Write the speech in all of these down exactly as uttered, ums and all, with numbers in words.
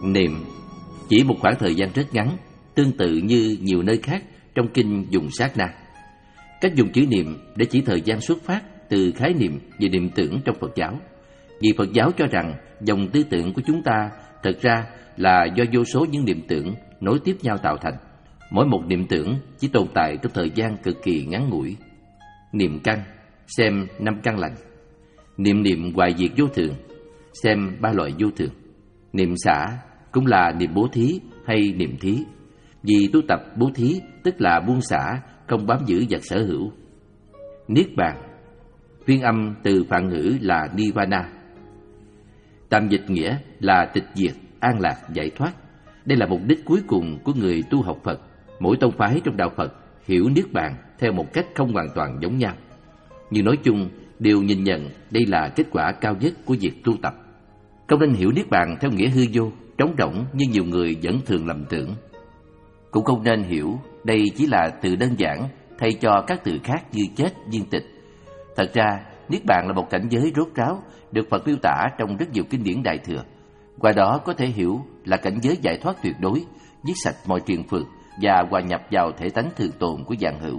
Niệm chỉ một khoảng thời gian rất ngắn, tương tự như nhiều nơi khác trong kinh dùng sát na. Cách dùng chữ niệm để chỉ thời gian xuất phát từ khái niệm về niệm tưởng trong Phật giáo. Vì Phật giáo cho rằng dòng tư tưởng của chúng ta thật ra là do vô số những niệm tưởng nối tiếp nhau tạo thành. Mỗi một niệm tưởng chỉ tồn tại trong thời gian cực kỳ ngắn ngủi. Niệm căn, xem năm căn lành. Niệm niệm hoại diệt vô thường, xem ba loại vô thường. Niệm xả cũng là niệm bố thí hay niệm thí. Vì tu tập bố thí tức là buông xả, không bám giữ vật sở hữu. Niết bàn, phiên âm từ Phạn ngữ là Nirvana. Tạm dịch nghĩa là tịch diệt, an lạc, giải thoát. Đây là mục đích cuối cùng của người tu học Phật. Mỗi tông phái trong đạo Phật hiểu Niết bàn theo một cách không hoàn toàn giống nhau, nhưng nói chung đều nhìn nhận đây là kết quả cao nhất của việc tu tập. Không nên hiểu Niết bàn theo nghĩa hư vô, trống rỗng như nhiều người vẫn thường lầm tưởng. Cũng không nên hiểu đây chỉ là từ đơn giản thay cho các từ khác như chết, viên tịch. Thật ra, Niết bàn là một cảnh giới rốt ráo được Phật miêu tả trong rất nhiều kinh điển Đại Thừa. Qua đó có thể hiểu là cảnh giới giải thoát tuyệt đối, giết sạch mọi triền phược và hòa nhập vào thể tánh thường tồn của vạn hữu.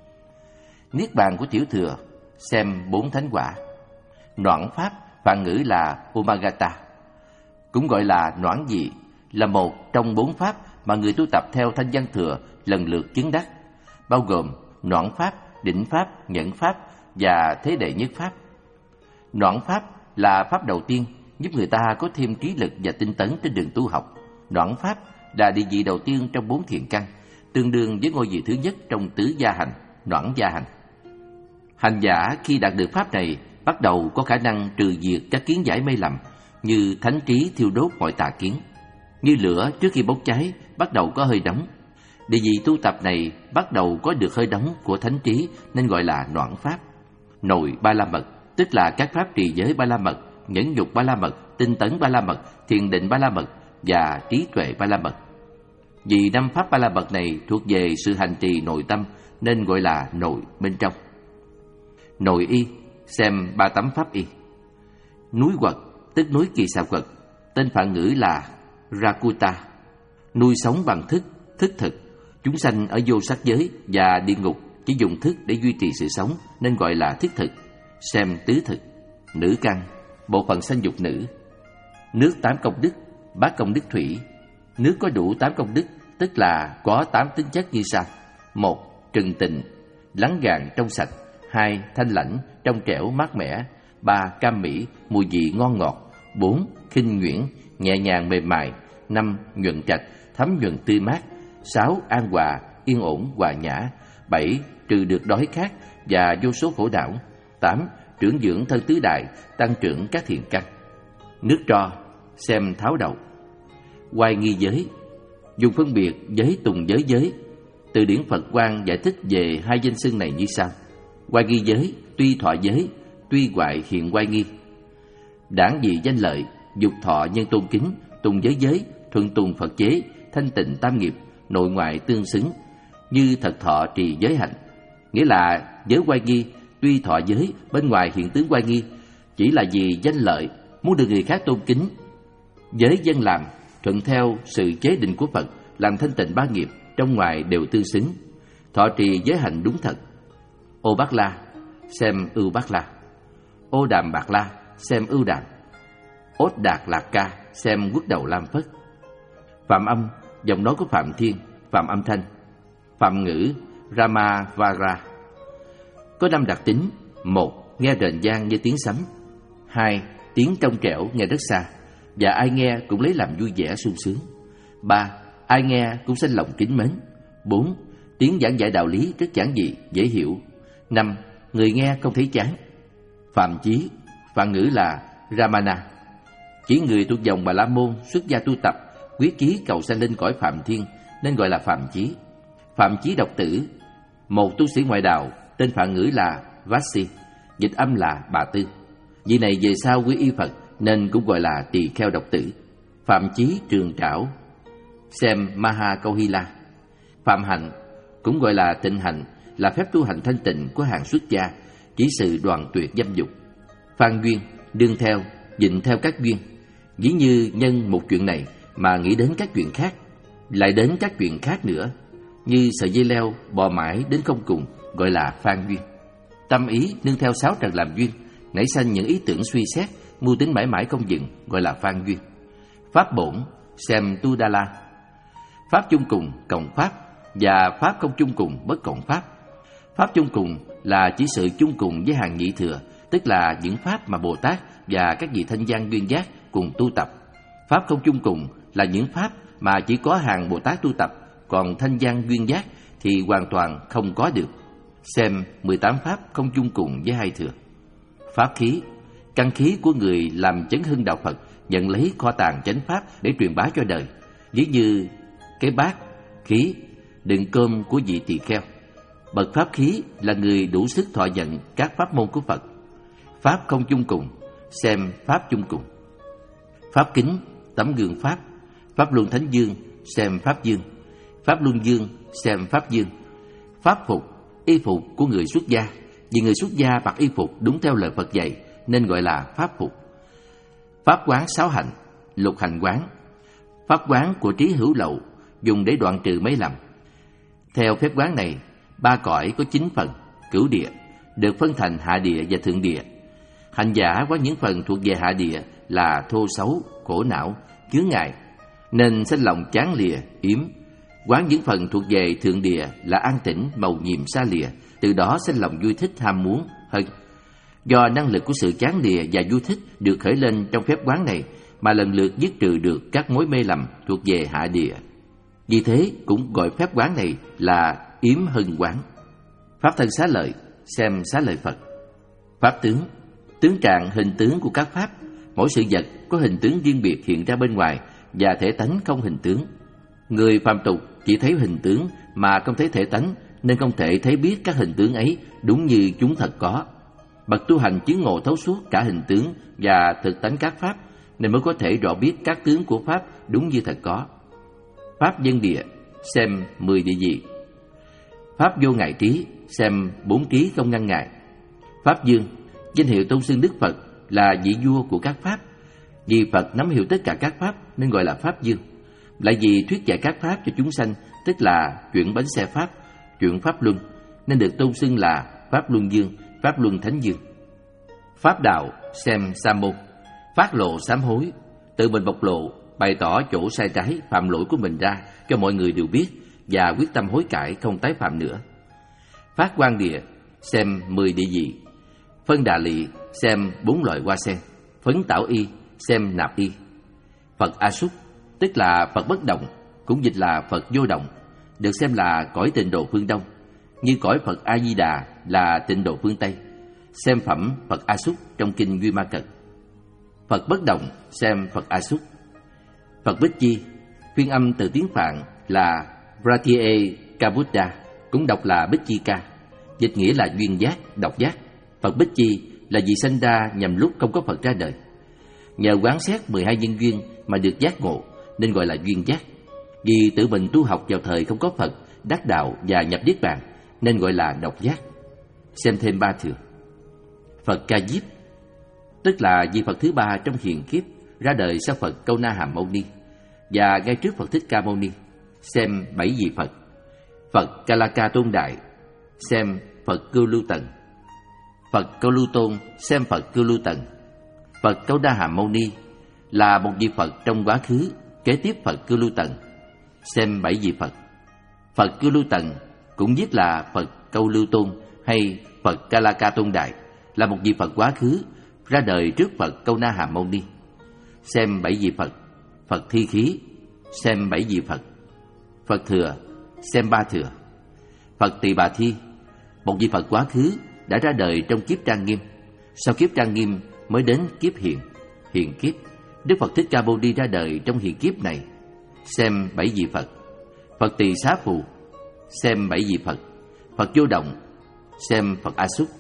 Niết bàn của Tiểu Thừa, xem bốn thánh quả. Noãn pháp, Phạn ngữ là Omagata, cũng gọi là noãn dị, là một trong bốn pháp mà người tu tập theo Thanh Văn Thừa lần lượt chứng đắc, bao gồm noãn pháp, định pháp, nhẫn pháp và thế đệ nhất pháp. Noãn pháp là pháp đầu tiên giúp người ta có thêm trí lực và tinh tấn trên đường tu học. Noãn pháp là địa vị đầu tiên trong bốn thiện căn, tương đương với ngôi vị thứ nhất trong tứ gia hành, noãn gia hành. Hành giả khi đạt được pháp này bắt đầu có khả năng trừ diệt các kiến giải mê lầm, như thánh trí thiêu đốt mọi tà kiến. Như lửa trước khi bốc cháy bắt đầu có hơi nóng. Địa vị tu tập này bắt đầu có được hơi nóng của thánh trí nên gọi là noãn pháp. Nội ba la mật, tức là các pháp trì giới ba la mật, nhẫn nhục ba la mật, tinh tấn ba la mật, thiền định ba la mật và trí tuệ ba la mật. Vì năm pháp ba la mật này thuộc về sự hành trì nội tâm nên gọi là nội bên trong. Nội y, xem ba tấm pháp y. Núi quật, tức núi Kỳ Xà Quật, tên Phạn ngữ là Rakuta. Nuôi sống bằng thức, thức thực. Chúng sanh ở vô sắc giới và địa ngục chỉ dùng thức để duy trì sự sống nên gọi là thức thực, xem tứ thực. Nữ căn, bộ phận sanh dục nữ. Nước tám công đức, bát công đức thủy. Nước có đủ tám công đức, tức là có tám tính chất như sau: một, trừng tịnh, lắng gàng trong sạch. Hai, thanh lãnh, trong trẻo, mát mẻ. Ba, cam mỹ, mùi vị ngon ngọt. Bốn, khinh nhuyễn, nhẹ nhàng mềm mại. Năm, nhuận trạch, thấm nhuận tươi mát. Sáu, an hòa, yên ổn, hòa nhã. Bảy, trừ được đói khát và vô số khổ não. Tám, trưởng dưỡng thân tứ đại, tăng trưởng các thiện căn. Nước tro, xem tháo đầu. Oai nghi giới, dùng phân biệt giới tùng giới giới. Từ điển Phật Quang giải thích về hai danh xưng này như sau: oai nghi giới, tuy thọ giới, tuy hoại hiện oai nghi. Đảng dị danh lợi, dục thọ nhân tôn kính, tùng giới giới, thuận tùng Phật chế, thanh tịnh tam nghiệp, nội ngoại tương xứng, như thật thọ trì giới hạnh. Nghĩa là giới oai nghi, tuy thọ giới, bên ngoài hiện tướng oai nghi, chỉ là vì danh lợi, muốn được người khác tôn kính. Giới dân làm, thuận theo sự chế định của Phật, làm thanh tịnh ba nghiệp, trong ngoài đều tương xứng. Thọ trì giới hạnh đúng thật. Ô Bát La, xem ưu Bát La. Ô Đàm Bạc La, xem ưu Đàm. Ốt Đạt Lạc Ca, xem quốc đầu Lam Phất. Phạm âm, giọng nói của Phạm Thiên, Phạm âm thanh. Phạm ngữ, Rama Vara. Có năm đặc tính: một, nghe rền vang như tiếng sấm. Hai, tiếng trong trẻo nghe rất xa, và ai nghe cũng lấy làm vui vẻ sung sướng. Ba, ai nghe cũng sinh lòng kính mến. Bốn, tiếng giảng dạy đạo lý rất giản dị, dễ hiểu. Năm, người nghe không thấy chán. Phạm chí, Phạn ngữ là Ramana, chỉ người thuộc dòng Bà La Môn xuất gia tu tập, quyết chí cầu sanh lên cõi Phạm Thiên nên gọi là Phạm chí. Phạm chí độc tử, một tu sĩ ngoại đạo, tên Phạn ngữ là Vasi, dịch âm là Bà Tư. Vị này về sau quy y Phật nên cũng gọi là tỳ kheo độc tử. Phạm chí trường trảo, xem Maha Câu Hy La. Phạm hạnh, cũng gọi là tịnh hạnh, là phép tu hành thanh tịnh của hàng xuất gia, chỉ sự đoạn tuyệt dâm dục. Phan duyên, đương theo, dịnh theo các duyên. Ví như nhân một chuyện này mà nghĩ đến các chuyện khác, lại đến các chuyện khác nữa, như sợi dây leo bò mãi đến không cùng, gọi là phan duyên. Tâm ý nương theo sáu trần làm duyên, nảy sanh những ý tưởng suy xét, mưu tính mãi mãi không dừng, gọi là phan duyên. Pháp bổn xem tu đa la. Pháp chung cùng cộng pháp, và pháp không chung cùng bất cộng pháp. Pháp chung cùng là chỉ sự chung cùng với hàng nhị thừa, tức là những pháp mà Bồ Tát và các vị thanh văn duyên giác cùng tu tập. Pháp không chung cùng là những pháp mà chỉ có hàng Bồ Tát tu tập, còn thanh văn duyên giác thì hoàn toàn không có được. Xem mười tám pháp không chung cùng với hai thừa. Pháp khí, căn khí của người làm chấn hưng đạo Phật, nhận lấy kho tàng chánh pháp để truyền bá cho đời, ví như cái bát khí đựng cơm của vị tỳ kheo. Bậc pháp khí là người đủ sức thọ nhận các pháp môn của Phật. Pháp không chung cùng, xem pháp chung cùng. Pháp kính, tấm gương pháp. Pháp luân thánh dương, xem pháp dương. Pháp luân dương, xem pháp dương. Pháp phục, y phục của người xuất gia, vì người xuất gia mặc y phục đúng theo lời Phật dạy nên gọi là pháp phục. Pháp quán sáu hạnh, lục hành quán. Pháp quán của trí hữu lậu, dùng để đoạn trừ mấy lầm. Theo phép quán này, ba cõi có chín phần, cửu địa, được phân thành hạ địa và thượng địa. Hành giả quán những phần thuộc về hạ địa là thô xấu, khổ não, chướng ngại, nên sanh lòng chán lìa, yếm. Quán những phần thuộc về thượng địa là an tĩnh, màu nhiệm xa lìa, từ đó sanh lòng vui thích, ham muốn, hân. Do năng lực của sự chán lìa và vui thích được khởi lên trong phép quán này mà lần lượt dứt trừ được các mối mê lầm thuộc về hạ địa. Vì thế cũng gọi phép quán này là yếm hân quán. Pháp thân xá lợi, xem xá lợi Phật. Pháp tướng, tướng trạng hình tướng của các pháp. Mỗi sự vật có hình tướng riêng biệt hiện ra bên ngoài và thể tánh không hình tướng. Người phàm tục chỉ thấy hình tướng mà không thấy thể tánh, nên không thể thấy biết các hình tướng ấy đúng như chúng thật có. Bậc tu hành chứng ngộ thấu suốt cả hình tướng và thực tánh các pháp, nên mới có thể rõ biết các tướng của pháp đúng như thật có. Pháp dân địa, xem mười địa vị. Pháp vô ngại trí, xem bốn trí không ngăn ngại. Pháp dương, danh hiệu tôn xưng Đức Phật là vị vua của các pháp. Vì Phật nắm hiểu tất cả các pháp nên gọi là Pháp dương. Lại vì thuyết dạy các pháp cho chúng sanh, tức là chuyển bánh xe pháp, chuyển pháp luân, nên được tôn xưng là Pháp luân dương, Pháp luân thánh dương. Pháp đạo, xem sa môn. Phát lộ sám hối, tự mình bộc lộ, bày tỏ chỗ sai trái, phạm lỗi của mình ra cho mọi người đều biết và quyết tâm hối cải không tái phạm nữa. Phát quan địa, xem mười địa vị. Phân đà lị, xem bốn loại hoa sen. Phấn tảo y, xem nạp y. Phật A Súc, tức là Phật bất động, cũng dịch là Phật vô động, được xem là cõi tịnh độ phương Đông, như cõi Phật A Di Đà là tịnh độ phương Tây. Xem phẩm Phật A Súc trong kinh Duy Ma Cật. Phật bất động, xem Phật A Súc. Phật Bích Chi, phiên âm từ tiếng Phạn là Pratie Kabuddha, cũng đọc là Bích Chi Ca, dịch nghĩa là duyên giác, độc giác. Phật Bích Chi là vị sanh ra nhằm lúc không có Phật ra đời. Nhờ quán xét mười hai nhân duyên mà được giác ngộ nên gọi là duyên giác. Vì tự mình tu học vào thời không có Phật, đắc đạo và nhập niết bàn nên gọi là độc giác. Xem thêm ba thừa. Phật Ca Diếp, tức là vị Phật thứ ba trong hiền kiếp, ra đời sau Phật Câu Na Hàm Mâu Ni và ngay trước Phật Thích Ca Mâu Ni. Xem bảy vị Phật. Phật Ca La Ca Tôn Đại, xem Phật Cưu Lưu Tần. Phật Câu Lưu Tôn, xem Phật Cưu Lưu Tần. Phật Câu Na Hàm Mâu Ni là một vị Phật trong quá khứ, kế tiếp Phật Cưu Lưu Tần. Xem bảy vị Phật. Phật Cưu Lưu Tần cũng viết là Phật Câu Lưu Tôn hay Phật Ca La Ca Tôn Đại, là một vị Phật quá khứ, ra đời trước Phật Câu Na Hàm Mâu Ni. Xem bảy vị Phật. Phật Thi Khí, xem bảy vị Phật. Phật Thừa, xem ba thừa. Phật Tỳ Bà Thi, một vị Phật quá khứ đã ra đời trong kiếp Trang Nghiêm, sau kiếp Trang Nghiêm mới đến kiếp Hiền, Hiền kiếp. Đức Phật Thích Ca Mâu Ni ra đời trong Hiền kiếp này. Xem bảy vị Phật. Phật Tỳ Xá Phù, xem bảy vị Phật. Phật Vô Động, xem Phật A Súc.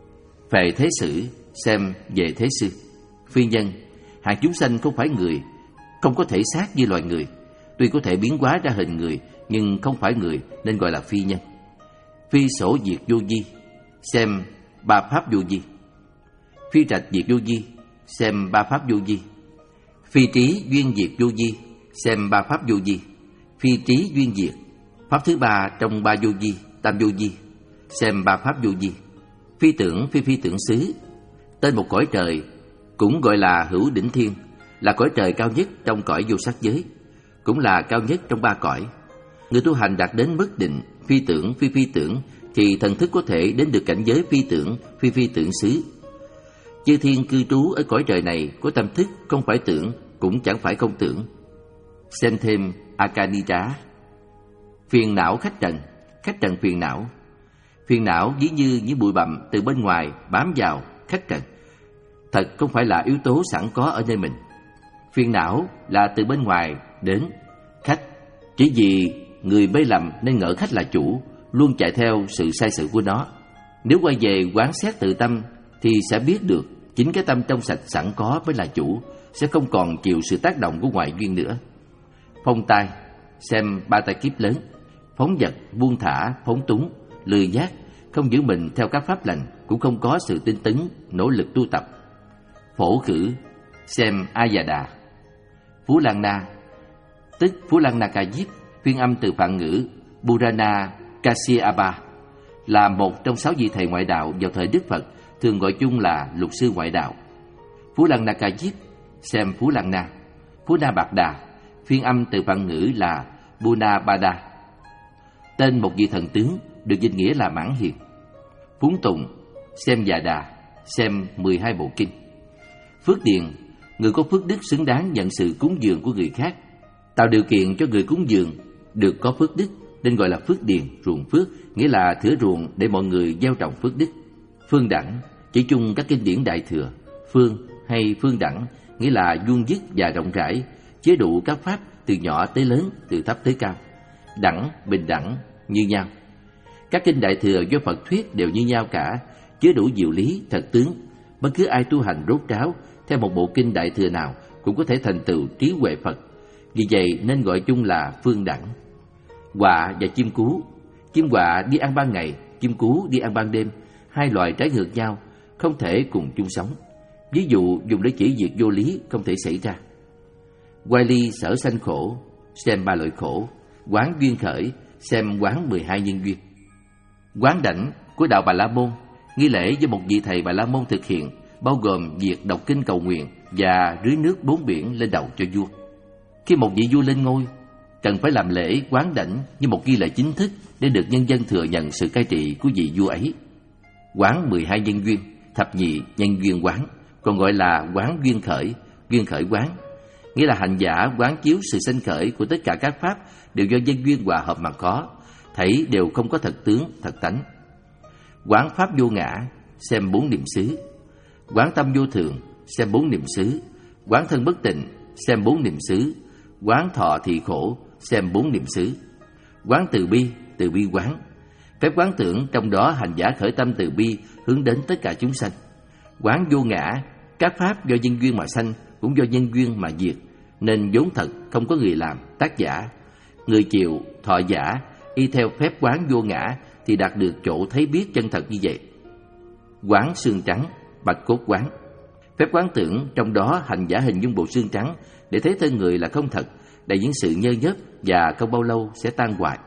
Phệ Thế Sử, xem Về Thế Sư. Phi nhân, hạng chúng sanh không phải người, không có thể xác như loài người, tuy có thể biến hóa ra hình người nhưng không phải người nên gọi là phi nhân. Phi Sổ Diệt Vô Vi, xem ba pháp vô vi. Phi Trạch Diệt Vô Vi, xem ba pháp vô vi. Phi Trí Duyên Diệt Vô Vi, xem ba pháp vô vi. Phi trí duyên diệt, pháp thứ ba trong ba vô vi, tam vô vi, xem ba pháp vô vi. Phi tưởng phi phi tưởng xứ, tên một cõi trời, cũng gọi là hữu đỉnh thiên, là cõi trời cao nhất trong cõi vô sắc giới, cũng là cao nhất trong ba cõi. Người tu hành đạt đến mức định phi tưởng phi phi tưởng thì thần thức có thể đến được cảnh giới phi tưởng phi phi tưởng xứ. Chư thiên cư trú ở cõi trời này có tâm thức không phải tưởng cũng chẳng phải không tưởng. Xem thêm Akanitra. Phiền não khách trần, khách trần phiền não. Phiền não ví như những bụi bặm từ bên ngoài bám vào khách trần, thật không phải là yếu tố sẵn có ở nơi mình. Phiền não là từ bên ngoài đến khách, chỉ vì người mê lầm nên ngỡ khách là chủ, luôn chạy theo sự sai sự của nó. Nếu quay về quán xét tự tâm thì sẽ biết được chính cái tâm trong sạch sẵn có mới là chủ, sẽ không còn chịu sự tác động của ngoại duyên nữa. Phong tai, xem ba tai kiếp lớn. Phóng dật, buông thả, phóng túng, lười giác, không giữ mình theo các pháp lành, cũng không có sự tinh tấn, nỗ lực tu tập. Phổ khử, xem A Già Đà. Phú Lan Na, tức Phú Lan Na Ca Diếp, phiên âm từ Phạn ngữ Purana Kasyapa, là một trong sáu vị thầy ngoại đạo vào thời Đức Phật, thường gọi chung là lục sư ngoại đạo. Phú Lan Na Ca Diếp, xem Phú Lan Na. Phú Na Bạc Đà, phiên âm từ Phạn ngữ là Puna Bada, tên một vị thần tướng được dịch nghĩa là mãn hiền. Phúng tụng, xem Già Đà, xem mười hai bộ kinh. Phước điền, người có phước đức xứng đáng nhận sự cúng dường của người khác, tạo điều kiện cho người cúng dường được có phước đức nên gọi là phước điền, ruộng phước, nghĩa là thửa ruộng để mọi người gieo trồng phước đức. Phương đẳng chỉ chung các kinh điển Đại Thừa. Phương hay phương đẳng nghĩa là vuông dứt và rộng rãi, chứa đủ các pháp từ nhỏ tới lớn, từ thấp tới cao. Đẳng, bình đẳng, như nhau. Các kinh Đại Thừa do Phật thuyết đều như nhau cả, chứa đủ diệu lý, thật tướng. Bất cứ ai tu hành rốt ráo theo một bộ kinh Đại Thừa nào cũng có thể thành tựu trí huệ Phật. Vì vậy nên gọi chung là phương đẳng. Quạ và chim cú. Chim quạ đi ăn ban ngày, chim cú đi ăn ban đêm, hai loài trái ngược nhau, không thể cùng chung sống. Ví dụ dùng để chỉ việc vô lý không thể xảy ra. Quay ly sở sanh khổ, xem ba loại khổ. Quán duyên khởi, xem quán mười hai nhân duyên. Quán đảnh của đạo Bà La Môn, nghi lễ do một vị thầy Bà La Môn thực hiện, bao gồm việc đọc kinh cầu nguyện và rưới nước bốn biển lên đầu cho vua. Khi một vị vua lên ngôi, cần phải làm lễ quán đảnh như một nghi lễ chính thức để được nhân dân thừa nhận sự cai trị của vị vua ấy. Quán mười hai nhân duyên, thập nhị nhân duyên quán, còn gọi là quán duyên khởi, duyên khởi quán, nghĩa là hành giả quán chiếu sự sanh khởi của tất cả các pháp đều do nhân duyên hòa hợp mà có, thấy đều không có thật tướng, thật tánh. Quán pháp vô ngã, xem bốn niệm xứ. Quán tâm vô thường, xem bốn niệm xứ. Quán thân bất tịnh, xem bốn niệm xứ. Quán thọ thị khổ, xem bốn niệm xứ. Quán từ bi, từ bi quán. Phép quán tưởng trong đó hành giả khởi tâm từ bi hướng đến tất cả chúng sanh. Quán vô ngã, các pháp do nhân duyên mà sanh cũng do nhân duyên mà diệt, nên vốn thật không có người làm, tác giả. Người chịu, thọ giả, y theo phép quán vô ngã thì đạt được chỗ thấy biết chân thật như vậy. Quán xương trắng, bạch cốt quán. Phép quán tưởng trong đó hành giả hình dung bộ xương trắng để thấy thân người là không thật, đầy những sự nhơ nhớp và không bao lâu sẽ tan hoại.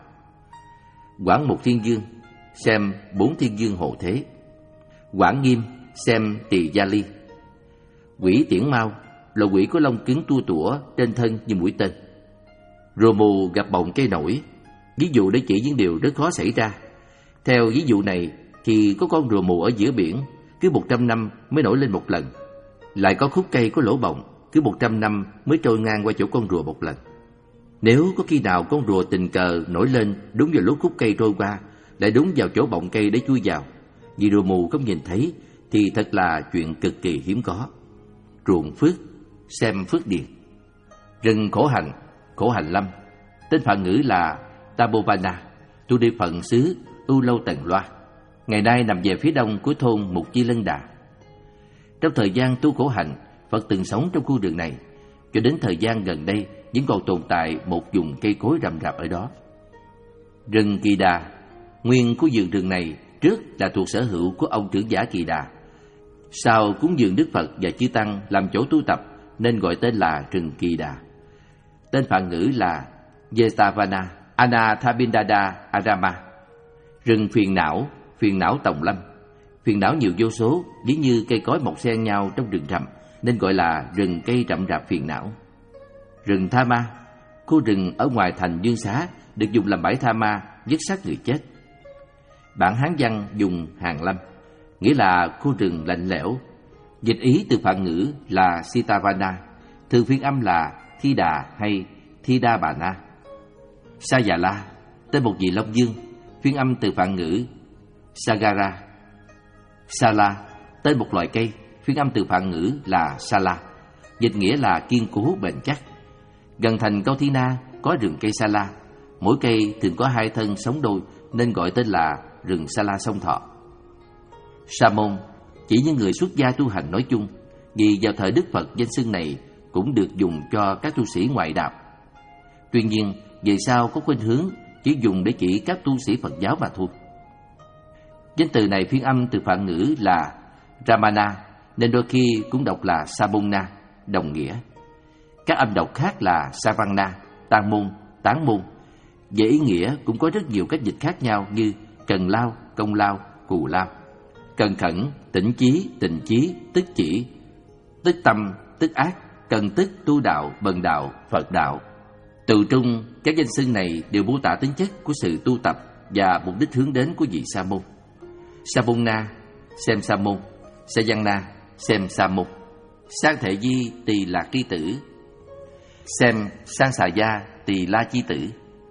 Quán một thiên dương, xem bốn thiên dương hộ thế. Quán nghiêm, xem tỳ gia ly. Quỷ tiễn mau, là quỷ có lông cứng tua tủa trên thân như mũi tên. Rùa mù gặp bọng cây nổi, ví dụ để chỉ những điều rất khó xảy ra. Theo ví dụ này thì có con rùa mù ở giữa biển, cứ một trăm năm mới nổi lên một lần. Lại có khúc cây có lỗ bọng, cứ một trăm năm mới trôi ngang qua chỗ con rùa một lần. Nếu có khi nào con rùa tình cờ nổi lên đúng vào lúc khúc cây trôi qua, lại đúng vào chỗ bọng cây để chui vào, vì rùa mù không nhìn thấy, thì thật là chuyện cực kỳ hiếm có. Ruộng phước, xem phước điền. Rừng khổ hạnh, khổ hạnh lâm, tên Phạn ngữ là Tabovana, tu địa phận xứ U Lâu Tần Loa, ngày nay nằm về phía đông của thôn Mục Chi Lân Đà. Trong thời gian tu khổ hạnh, Phật từng sống trong khu rừng này, cho đến thời gian gần đây vẫn còn tồn tại một vùng cây cối rậm rạp ở đó. Rừng Kỳ Đà, nguyên của vườn rừng này trước là thuộc sở hữu của ông trưởng giả Kỳ Đà, sau cúng dường Đức Phật và chư tăng làm chỗ tu tập nên gọi tên là rừng Kỳ Đà. tên Phạn ngữ là Jetavana Anathabindada Arama. Rừng phiền não, phiền não tòng lâm. Phiền não nhiều vô số, ví như cây cối mọc xen nhau trong rừng rậm, nên gọi là rừng cây rậm rạp phiền não. Rừng Tha Ma, khu rừng ở ngoài thành Dương Xá, được dùng làm bãi tha ma vứt xác người chết. Bản Hán văn dùng Hàng Lâm, nghĩa là khu rừng lạnh lẽo. Dịch ý từ Phạn ngữ là Sitavana, thường phiên âm là Thi Đà hay Thi Đa Bà Na. Sa Già La, tên một vị Long Dương, phiên âm từ Phạn ngữ Sagara. Sa La, tên một loại cây, phiên âm từ Phạn ngữ là Sa La, dịch nghĩa là kiên cố bền chắc. Gần thành Câu Thi Na có rừng cây Sa La, mỗi cây thường có hai thân sống đôi nên gọi tên là rừng Sa La sông Thọ. Sa môn chỉ những người xuất gia tu hành nói chung, vì vào thời Đức Phật danh xưng này cũng được dùng cho các tu sĩ ngoại đạo. Tuy nhiên, về sau có khuynh hướng chỉ dùng để chỉ các tu sĩ Phật giáo mà thôi. Danh từ này phiên âm từ Phạn ngữ là Ramana, nên đôi khi cũng đọc là Sabunna, đồng nghĩa. Các âm đọc khác là Savanna, Tan môn, Tán môn. Về ý nghĩa cũng có rất nhiều cách dịch khác nhau như cần lao, công lao, cù lao. Cần khẩn, tỉnh chí, tình chí, tức chỉ, tức tâm, tức ác, cần tức, tu đạo, bần đạo, Phật đạo. Từ trung, các danh xưng này đều mô tả tính chất của sự tu tập và mục đích hướng đến của vị sa môn. Sabunna, xem sa môn. Sayanna, xem sa môn. Sang thể di tỳ lạc tri tử, xem sang xà gia tỳ la chi tử.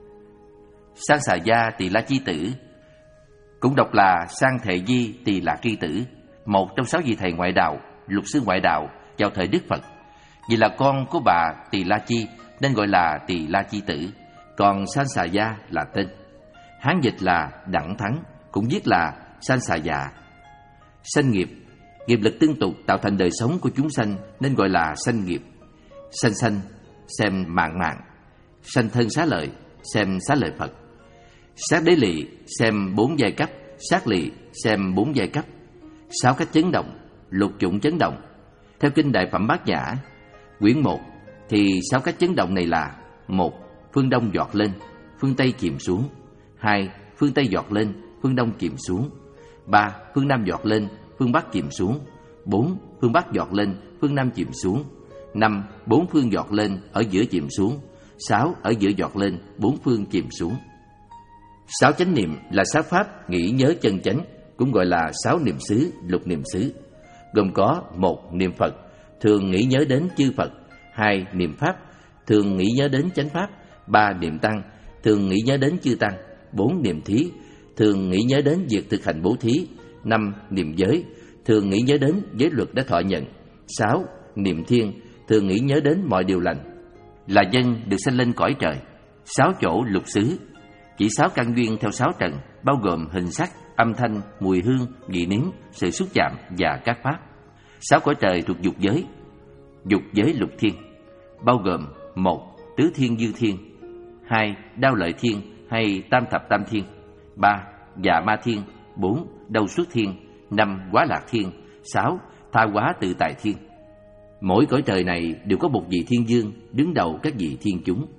Sang xà gia tỳ la chi tử cũng đọc là sang thể di tỳ lạc tri tử, một trong sáu vị thầy ngoại đạo, lục sư ngoại đạo vào thời Đức Phật. Vì là con của bà Tỳ La Chi nên gọi là Tỳ La Chi tử, còn San Xà Gia là tên. Hán dịch là Đẳng Thắng, cũng viết là San Xà Dạ. Sanh nghiệp, nghiệp lực tương tục tạo thành đời sống của chúng sanh nên gọi là sanh nghiệp. Sanh sanh, xem mạng mạng. Sanh thân xá lợi, xem xá lợi Phật. Sát đế lỵ, xem bốn giai cấp. Sát lỵ, xem bốn giai cấp. Sáu cách chấn động, lục chủng chấn động. Theo kinh Đại Phẩm Bát Nhã quyển một thì sáu cách chấn động này là: một. Phương đông giọt lên, phương tây chìm xuống. Hai. Phương tây giọt lên, phương đông chìm xuống. Ba. Phương nam giọt lên, phương bắc chìm xuống. Bốn. Phương bắc giọt lên, phương nam chìm xuống. Năm. Bốn phương giọt lên, ở giữa chìm xuống. Sáu. Ở giữa giọt lên, bốn phương chìm xuống. Sáu chánh niệm là sáu pháp nghĩ nhớ chân chánh, cũng gọi là sáu niệm xứ, lục niệm xứ, gồm có: một. Niệm Phật, thường nghĩ nhớ đến chư Phật. Hai. Niệm Pháp, thường nghĩ nhớ đến chánh Pháp. Ba. Niệm Tăng, thường nghĩ nhớ đến chư Tăng. Bốn. Niệm Thí, thường nghĩ nhớ đến việc thực hành bố thí. Năm. Niệm Giới, thường nghĩ nhớ đến giới luật đã thọ nhận. Sáu. Niệm Thiên, thường nghĩ nhớ đến mọi điều lành. Là dân được sanh lên cõi trời. Sáu chỗ lục xứ, chỉ sáu căn duyên theo sáu trần, bao gồm hình sắc, âm thanh, mùi hương, vị nếm, sự xúc chạm và các pháp. Sáu cõi trời thuộc dục giới. Dục giới lục thiên, bao gồm: một. Tứ thiên dư thiên. Hai. Đao lợi thiên hay tam thập tam thiên. Ba. Dạ ma thiên. Bốn. Đâu xuất thiên. Năm. Quá lạc thiên. Sáu. Tha hóa tự tại thiên. Mỗi cõi trời này đều có một vị thiên dương đứng đầu các vị thiên chúng.